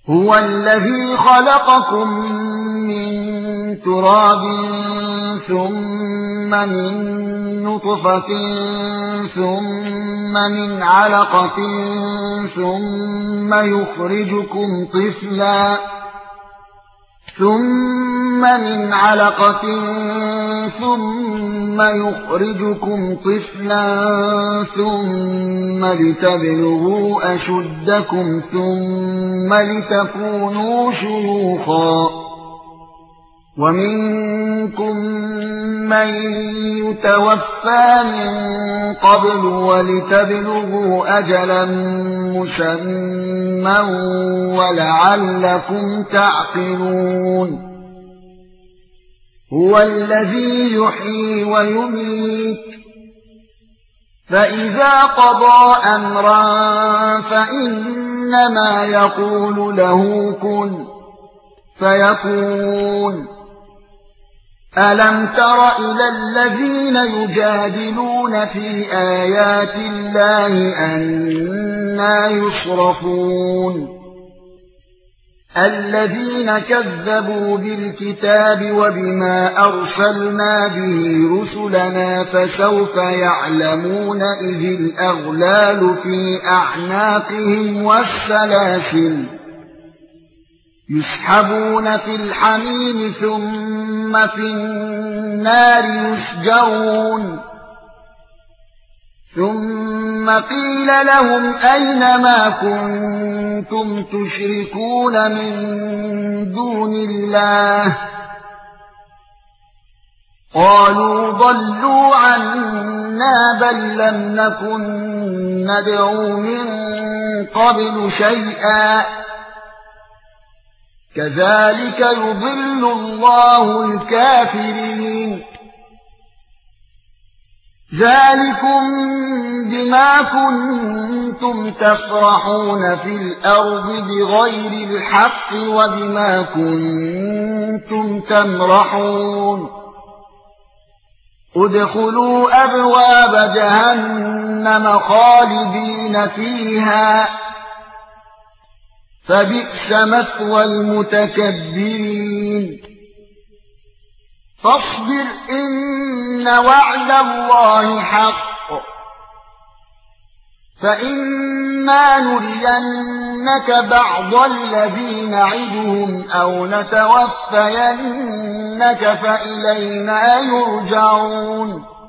هو الذي خلقكم من تراب ثم من نطفة ثم من علقة ثم يخرجكم طفلا ثم لتبلغوا أشدكم ثم لتكونوا شيوخا ومنكم من يتوفى من قبل ولتبلغوا أجلا مسمى ولعلكم تعقلون هو الذي يحيي ويميت فإذا قضى أمرا فإنما يقول له كن فيكون ألم تر إلى الذين يجادلون في آيات الله أنى يصرفون الذين كذبوا بالكتاب وبما أرسلنا به رسلنا فسوف يعلمون إذ الأغلال في أعناقهم والسلاسل يسحبون في الحميم ثم في النار يسجرون ثم قيل لهم أين ما كنتم تشركون من دون الله قالوا ضلوا عنا بل لم نكن ندعو من قبل شيئا كذلك يضل الله الكافرين ذلكم بما كنتم تفرحون في الأرض بغير الحق وبما كنتم تمرحون ادخلوا أبواب جهنم خالدين فيها فبئس مثوى المتكبرين فاصبر إن وعد الله حق فإما نرينك بعض الذي نعدهم أو نتوفينك فإلينا يرجعون